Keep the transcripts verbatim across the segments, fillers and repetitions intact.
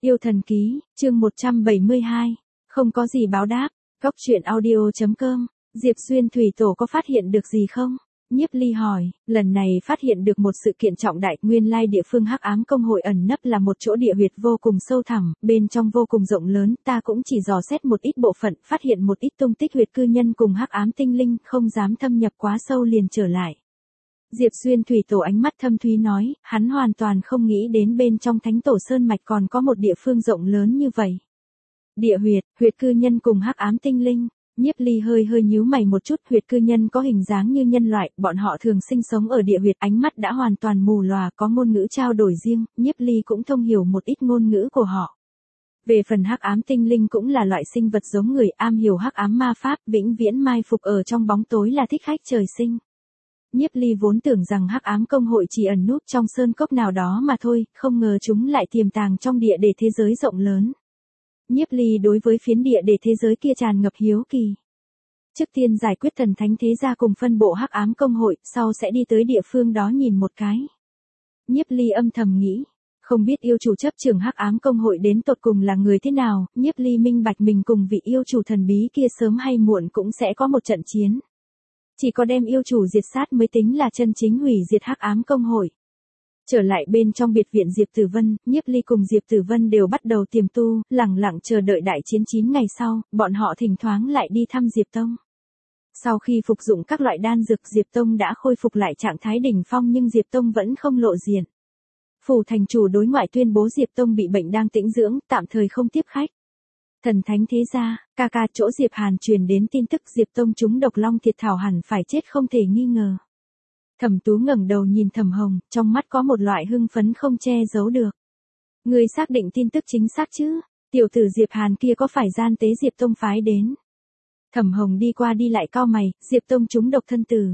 Yêu thần ký, chương một trăm bảy mươi hai. Không có gì báo đáp. Cốc truyện audio chấm com. Diệp Xuyên thủy tổ có phát hiện được gì không? Nhiếp Ly hỏi, lần này phát hiện được một sự kiện trọng đại, nguyên lai địa phương Hắc Ám Công hội ẩn nấp là một chỗ địa huyệt vô cùng sâu thẳm, bên trong vô cùng rộng lớn, ta cũng chỉ dò xét một ít bộ phận, phát hiện một ít tung tích huyệt cư nhân cùng Hắc Ám tinh linh, không dám thâm nhập quá sâu liền trở lại. Diệp Xuyên thủy tổ ánh mắt thâm thúy nói, hắn hoàn toàn không nghĩ đến bên trong Thánh Tổ Sơn Mạch còn có một địa phương rộng lớn như vậy. Địa huyệt, huyệt cư nhân cùng Hắc Ám tinh linh. Nhiếp Ly hơi hơi nhíu mày một chút, huyệt cư nhân có hình dáng như nhân loại, bọn họ thường sinh sống ở địa huyệt, ánh mắt đã hoàn toàn mù lòa, có ngôn ngữ trao đổi riêng, Nhiếp Ly cũng thông hiểu một ít ngôn ngữ của họ. Về phần Hắc Ám tinh linh cũng là loại sinh vật giống người, am hiểu Hắc Ám ma pháp, vĩnh viễn mai phục ở trong bóng tối, là thích khách trời sinh. Nhiếp Ly vốn tưởng rằng Hắc Ám Công hội chỉ ẩn núp trong sơn cốc nào đó mà thôi, không ngờ chúng lại tiềm tàng trong địa để thế giới rộng lớn. Nhiếp Ly đối với phiến địa để thế giới kia tràn ngập hiếu kỳ. Trước tiên giải quyết thần thánh thế gia cùng phân bộ Hắc Ám Công hội, sau sẽ đi tới địa phương đó nhìn một cái. Nhiếp Ly âm thầm nghĩ, không biết yêu chủ chấp trưởng Hắc Ám Công hội đến tột cùng là người thế nào, Nhiếp Ly minh bạch mình cùng vị yêu chủ thần bí kia sớm hay muộn cũng sẽ có một trận chiến. Chỉ có đem yêu chủ diệt sát mới tính là chân chính hủy diệt Hắc Ám Công hội. Trở lại bên trong biệt viện Diệp Tử Vân, Nhiếp Ly cùng Diệp Tử Vân đều bắt đầu tiềm tu, lẳng lặng chờ đợi đại chiến chín ngày sau, bọn họ thỉnh thoảng lại đi thăm Diệp Tông. Sau khi phục dụng các loại đan dược, Diệp Tông đã khôi phục lại trạng thái đỉnh phong, nhưng Diệp Tông vẫn không lộ diện. Phủ thành chủ đối ngoại tuyên bố Diệp Tông bị bệnh đang tĩnh dưỡng, tạm thời không tiếp khách. Thần thánh thế gia, ca ca chỗ Diệp Hàn truyền đến tin tức Diệp Tông trúng độc long thiệt thảo hẳn phải chết không thể nghi ngờ. Thẩm Tú ngẩng đầu nhìn Thẩm Hồng, trong mắt có một loại hưng phấn không che giấu được. Người xác định tin tức chính xác chứ? Tiểu tử Diệp Hàn kia có phải gian tế Diệp Tông phái đến? Thẩm Hồng đi qua đi lại cau mày, Diệp Tông trúng độc thân tử.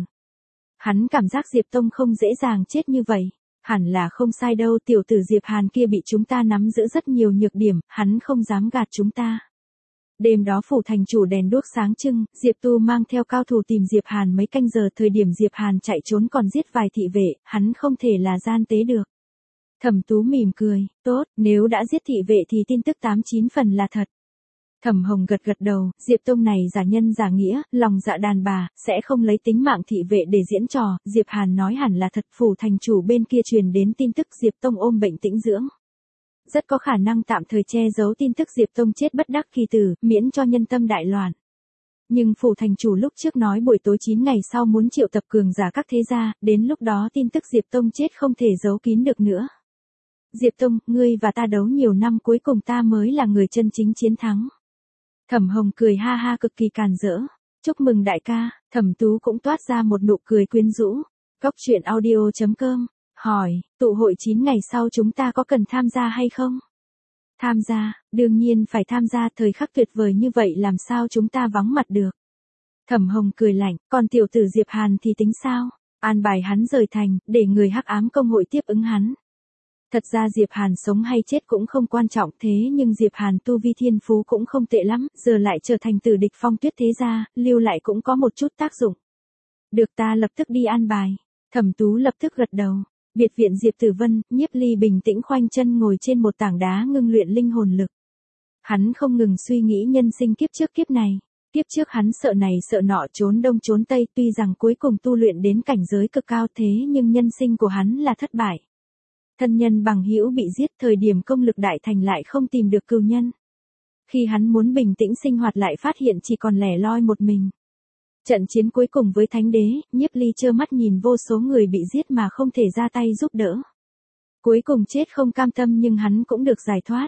Hắn cảm giác Diệp Tông không dễ dàng chết như vậy. Hẳn là không sai đâu, tiểu tử Diệp Hàn kia bị chúng ta nắm giữ rất nhiều nhược điểm, hắn không dám gạt chúng ta. Đêm đó phủ thành chủ đèn đuốc sáng trưng, Diệp Tu mang theo cao thủ tìm Diệp Hàn mấy canh giờ, thời điểm Diệp Hàn chạy trốn còn giết vài thị vệ, hắn không thể là gian tế được. Thẩm Tú mỉm cười, tốt, nếu đã giết thị vệ thì tin tức tám chín phần là thật. Thẩm Hồng gật gật đầu, Diệp Tông này giả nhân giả nghĩa, lòng dạ đàn bà, sẽ không lấy tính mạng thị vệ để diễn trò, Diệp Hàn nói hẳn là thật, phủ thành chủ bên kia truyền đến tin tức Diệp Tông ôm bệnh tĩnh dưỡng. Rất có khả năng tạm thời che giấu tin tức Diệp Tông chết bất đắc kỳ tử, miễn cho nhân tâm đại loạn. Nhưng phủ thành chủ lúc trước nói buổi tối chín ngày sau muốn triệu tập cường giả các thế gia, đến lúc đó tin tức Diệp Tông chết không thể giấu kín được nữa. Diệp Tông, ngươi và ta đấu nhiều năm cuối cùng ta mới là người chân chính chiến thắng. Thẩm Hồng cười ha ha cực kỳ càn rỡ. Chúc mừng đại ca, Thẩm Tú cũng toát ra một nụ cười quyến rũ. Cốc truyện audio chấm com. Hỏi, tụ hội chín ngày sau chúng ta có cần tham gia hay không? Tham gia, đương nhiên phải tham gia, thời khắc tuyệt vời như vậy làm sao chúng ta vắng mặt được. Thẩm Hồng cười lạnh, còn tiểu tử Diệp Hàn thì tính sao? An bài hắn rời thành, để người Hắc Ám Công hội tiếp ứng hắn. Thật ra Diệp Hàn sống hay chết cũng không quan trọng, thế nhưng Diệp Hàn tu vi thiên phú cũng không tệ lắm, giờ lại trở thành tử địch Phong Tuyết thế gia, lưu lại cũng có một chút tác dụng. Được, ta lập tức đi an bài. Thẩm Tú lập tức gật đầu. Biệt viện Diệp Tử Vân, Nhiếp Ly bình tĩnh khoanh chân ngồi trên một tảng đá ngưng luyện linh hồn lực. Hắn không ngừng suy nghĩ nhân sinh kiếp trước kiếp này. Kiếp trước hắn sợ này sợ nọ, trốn đông trốn tây, tuy rằng cuối cùng tu luyện đến cảnh giới cực cao, thế nhưng nhân sinh của hắn là thất bại. Thân nhân bằng hữu bị giết, thời điểm công lực đại thành lại không tìm được cừu nhân. Khi hắn muốn bình tĩnh sinh hoạt lại phát hiện chỉ còn lẻ loi một mình. Trận chiến cuối cùng với Thánh Đế, Nhiếp Ly trơ mắt nhìn vô số người bị giết mà không thể ra tay giúp đỡ. Cuối cùng chết không cam tâm nhưng hắn cũng được giải thoát.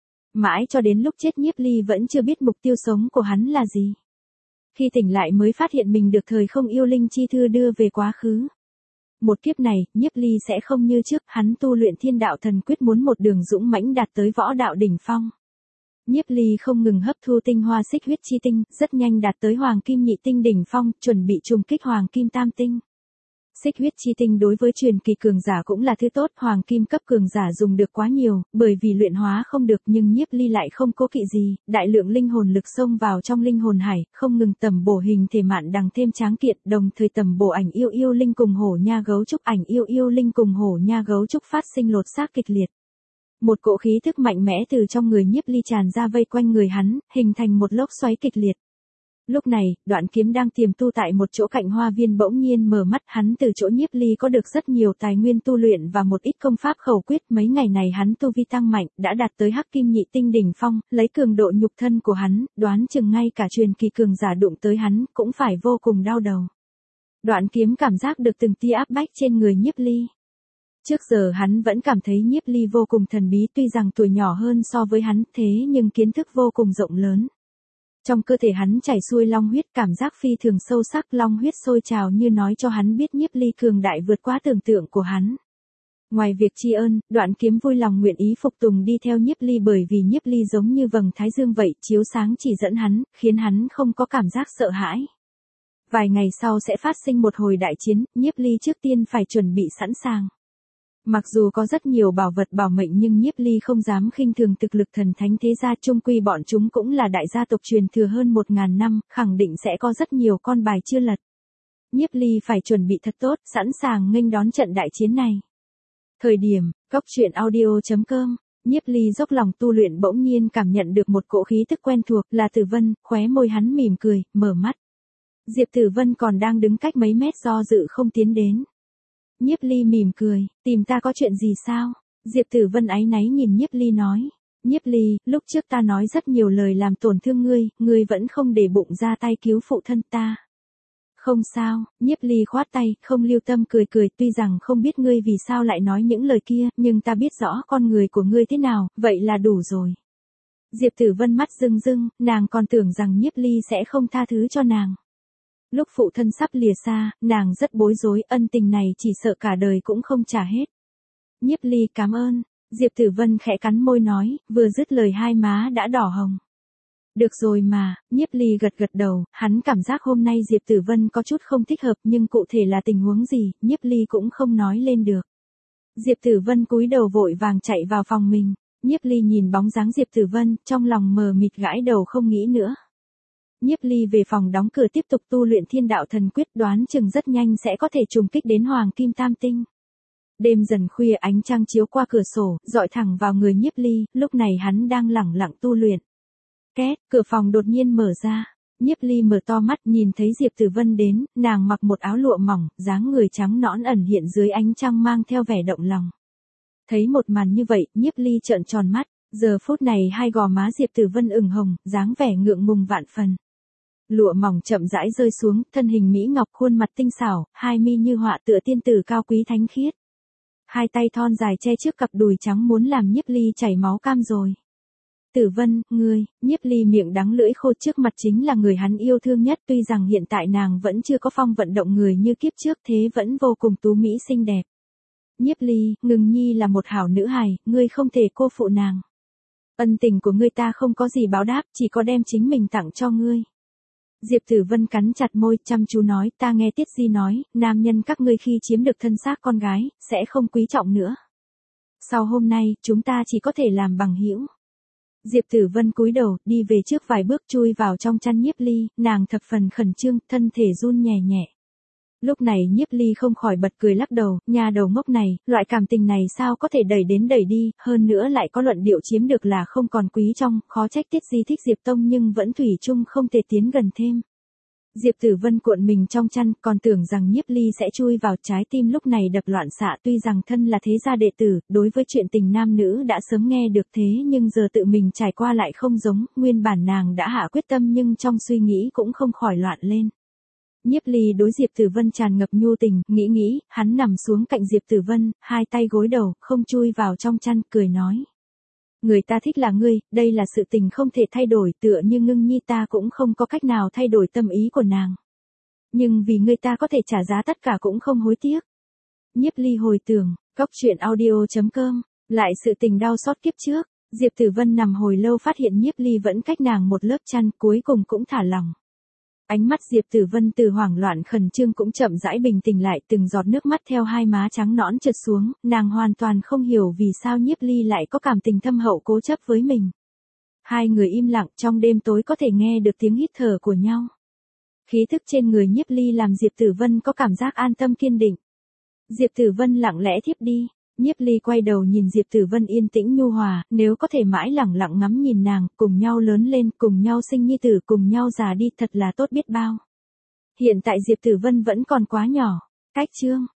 Mãi cho đến lúc chết Nhiếp Ly vẫn chưa biết mục tiêu sống của hắn là gì. Khi tỉnh lại mới phát hiện mình được thời không yêu linh chi thư đưa về quá khứ. Một kiếp này, Nhiếp Ly sẽ không như trước, hắn tu luyện thiên đạo thần quyết muốn một đường dũng mãnh đạt tới võ đạo đỉnh phong. Nhiếp Ly không ngừng hấp thu tinh hoa xích huyết chi tinh, rất nhanh đạt tới hoàng kim nhị tinh đỉnh phong, chuẩn bị trùng kích hoàng kim tam tinh. Xích huyết chi tinh đối với truyền kỳ cường giả cũng là thứ tốt, hoàng kim cấp cường giả dùng được quá nhiều, bởi vì luyện hóa không được, nhưng Nhiếp Ly lại không cố kỵ gì, đại lượng linh hồn lực xông vào trong linh hồn hải, không ngừng tầm bổ hình thể mạn đằng thêm tráng kiện, đồng thời tầm bổ ảnh yêu yêu linh cùng hổ nha gấu trúc, ảnh yêu yêu linh cùng hổ nha gấu trúc phát sinh lột xác kịch liệt. Một cỗ khí thức mạnh mẽ từ trong người Nhiếp Ly tràn ra vây quanh người hắn, hình thành một lốc xoáy kịch liệt. Lúc này, Đoạn Kiếm đang tiềm tu tại một chỗ cạnh hoa viên bỗng nhiên mở mắt, hắn từ chỗ Nhiếp Ly có được rất nhiều tài nguyên tu luyện và một ít công pháp khẩu quyết, mấy ngày này hắn tu vi tăng mạnh, đã đạt tới Hắc Kim Nhị Tinh đỉnh phong, lấy cường độ nhục thân của hắn, đoán chừng ngay cả truyền kỳ cường giả đụng tới hắn, cũng phải vô cùng đau đầu. Đoạn Kiếm cảm giác được từng tia áp bách trên người Nhiếp Ly. Trước giờ hắn vẫn cảm thấy Nhiếp Ly vô cùng thần bí, tuy rằng tuổi nhỏ hơn so với hắn, thế nhưng kiến thức vô cùng rộng lớn. Trong cơ thể hắn chảy xuôi long huyết, cảm giác phi thường sâu sắc, long huyết sôi trào như nói cho hắn biết Nhiếp Ly cường đại vượt quá tưởng tượng của hắn. Ngoài việc tri ân, Đoạn Kiếm vui lòng nguyện ý phục tùng đi theo Nhiếp Ly, bởi vì Nhiếp Ly giống như vầng thái dương vậy, chiếu sáng chỉ dẫn hắn, khiến hắn không có cảm giác sợ hãi. Vài ngày sau sẽ phát sinh một hồi đại chiến, Nhiếp Ly trước tiên phải chuẩn bị sẵn sàng. Mặc dù có rất nhiều bảo vật bảo mệnh nhưng Nhiếp Ly không dám khinh thường thực lực thần thánh thế gia, chung quy bọn chúng cũng là đại gia tộc truyền thừa hơn một ngàn năm, khẳng định sẽ có rất nhiều con bài chưa lật. Nhiếp Ly phải chuẩn bị thật tốt, sẵn sàng nghênh đón trận đại chiến này. Thời điểm, cốc truyện audio chấm com, Nhiếp Ly dốc lòng tu luyện bỗng nhiên cảm nhận được một cỗ khí tức quen thuộc, là Tử Vân, khóe môi hắn mỉm cười, mở mắt. Diệp Tử Vân còn đang đứng cách mấy mét do dự không tiến đến. Nhiếp Ly mỉm cười, tìm ta có chuyện gì sao? Diệp Tử Vân áy náy nhìn Nhiếp Ly nói. Nhiếp Ly, lúc trước ta nói rất nhiều lời làm tổn thương ngươi, ngươi vẫn không để bụng ra tay cứu phụ thân ta. Không sao, Nhiếp Ly khoát tay, không lưu tâm cười cười, tuy rằng không biết ngươi vì sao lại nói những lời kia, nhưng ta biết rõ con người của ngươi thế nào, vậy là đủ rồi. Diệp Tử Vân mắt rưng rưng, nàng còn tưởng rằng Nhiếp Ly sẽ không tha thứ cho nàng. Lúc phụ thân sắp lìa xa, nàng rất bối rối, ân tình này chỉ sợ cả đời cũng không trả hết. Nhiếp Ly cảm ơn, Diệp Tử Vân khẽ cắn môi nói, vừa dứt lời hai má đã đỏ hồng. Được rồi mà, Nhiếp Ly gật gật đầu, hắn cảm giác hôm nay Diệp Tử Vân có chút không thích hợp, nhưng cụ thể là tình huống gì, Nhiếp Ly cũng không nói lên được. Diệp Tử Vân cúi đầu vội vàng chạy vào phòng mình, Nhiếp Ly nhìn bóng dáng Diệp Tử Vân, trong lòng mờ mịt gãi đầu không nghĩ nữa. Nhiếp Ly về phòng đóng cửa tiếp tục tu luyện Thiên Đạo Thần Quyết, đoán chừng rất nhanh sẽ có thể trùng kích đến Hoàng Kim Tam Tinh. Đêm dần khuya, ánh trăng chiếu qua cửa sổ, dọi thẳng vào người Nhiếp Ly, lúc này hắn đang lẳng lặng tu luyện. Két, cửa phòng đột nhiên mở ra. Nhiếp Ly mở to mắt nhìn thấy Diệp Tử Vân đến, nàng mặc một áo lụa mỏng, dáng người trắng nõn ẩn hiện dưới ánh trăng mang theo vẻ động lòng. Thấy một màn như vậy, Nhiếp Ly trợn tròn mắt, giờ phút này hai gò má Diệp Tử Vân ửng hồng, dáng vẻ ngượng ngùng vạn phần. Lụa mỏng chậm rãi rơi xuống, thân hình mỹ ngọc, khuôn mặt tinh xảo, hai mi như họa tựa tiên tử cao quý thánh khiết. Hai tay thon dài che trước cặp đùi trắng muốn làm Nhiếp Ly chảy máu cam rồi. Tử Vân, ngươi, Nhiếp Ly miệng đắng lưỡi khô, trước mặt chính là người hắn yêu thương nhất, tuy rằng hiện tại nàng vẫn chưa có phong vận động người như kiếp trước, thế vẫn vô cùng tú mỹ xinh đẹp. Nhiếp Ly, Ngừng Nhi là một hảo nữ hài, ngươi không thể cô phụ nàng. Ân tình của ngươi ta không có gì báo đáp, chỉ có đem chính mình tặng cho ngươi. Diệp Tử Vân cắn chặt môi, chăm chú nói, ta nghe Tiết Di nói, nam nhân các ngươi khi chiếm được thân xác con gái, sẽ không quý trọng nữa. Sau hôm nay, chúng ta chỉ có thể làm bằng hữu. Diệp Tử Vân cúi đầu, đi về trước vài bước, chui vào trong chăn Nhiếp Ly, nàng thập phần khẩn trương, thân thể run nhẹ nhẹ. Lúc này Nhiếp Ly không khỏi bật cười lắc đầu, nhà đầu ngốc này, loại cảm tình này sao có thể đẩy đến đẩy đi, hơn nữa lại có luận điệu chiếm được là không còn quý trong, khó trách Tiết Di thích Diệp Tông nhưng vẫn thủy chung không thể tiến gần thêm. Diệp Tử Vân cuộn mình trong chăn, còn tưởng rằng Nhiếp Ly sẽ chui vào, trái tim lúc này đập loạn xạ, tuy rằng thân là thế gia đệ tử, đối với chuyện tình nam nữ đã sớm nghe được thế nhưng giờ tự mình trải qua lại không giống, nguyên bản nàng đã hạ quyết tâm nhưng trong suy nghĩ cũng không khỏi loạn lên. Nhiếp Ly đối Diệp Tử Vân tràn ngập nhu tình, nghĩ nghĩ, hắn nằm xuống cạnh Diệp Tử Vân, hai tay gối đầu, không chui vào trong chăn, cười nói. Người ta thích là ngươi, đây là sự tình không thể thay đổi, tựa như Ngưng Nhi ta cũng không có cách nào thay đổi tâm ý của nàng. Nhưng vì ngươi ta có thể trả giá tất cả cũng không hối tiếc. Nhiếp Ly hồi tưởng, cốc truyện audio chấm com, lại sự tình đau xót kiếp trước, Diệp Tử Vân nằm hồi lâu phát hiện Nhiếp Ly vẫn cách nàng một lớp chăn, cuối cùng cũng thả lỏng. Ánh mắt Diệp Tử Vân từ hoảng loạn khẩn trương cũng chậm rãi bình tĩnh lại, từng giọt nước mắt theo hai má trắng nõn trượt xuống, nàng hoàn toàn không hiểu vì sao Nhiếp Ly lại có cảm tình thâm hậu cố chấp với mình. Hai người im lặng, trong đêm tối có thể nghe được tiếng hít thở của nhau. Khí thức trên người Nhiếp Ly làm Diệp Tử Vân có cảm giác an tâm kiên định. Diệp Tử Vân lặng lẽ thiếp đi. Nhiếp Ly quay đầu nhìn Diệp Tử Vân yên tĩnh nhu hòa, nếu có thể mãi lẳng lặng ngắm nhìn nàng, cùng nhau lớn lên, cùng nhau sinh nhi tử, cùng nhau già đi, thật là tốt biết bao. Hiện tại Diệp Tử Vân vẫn còn quá nhỏ. Cách chương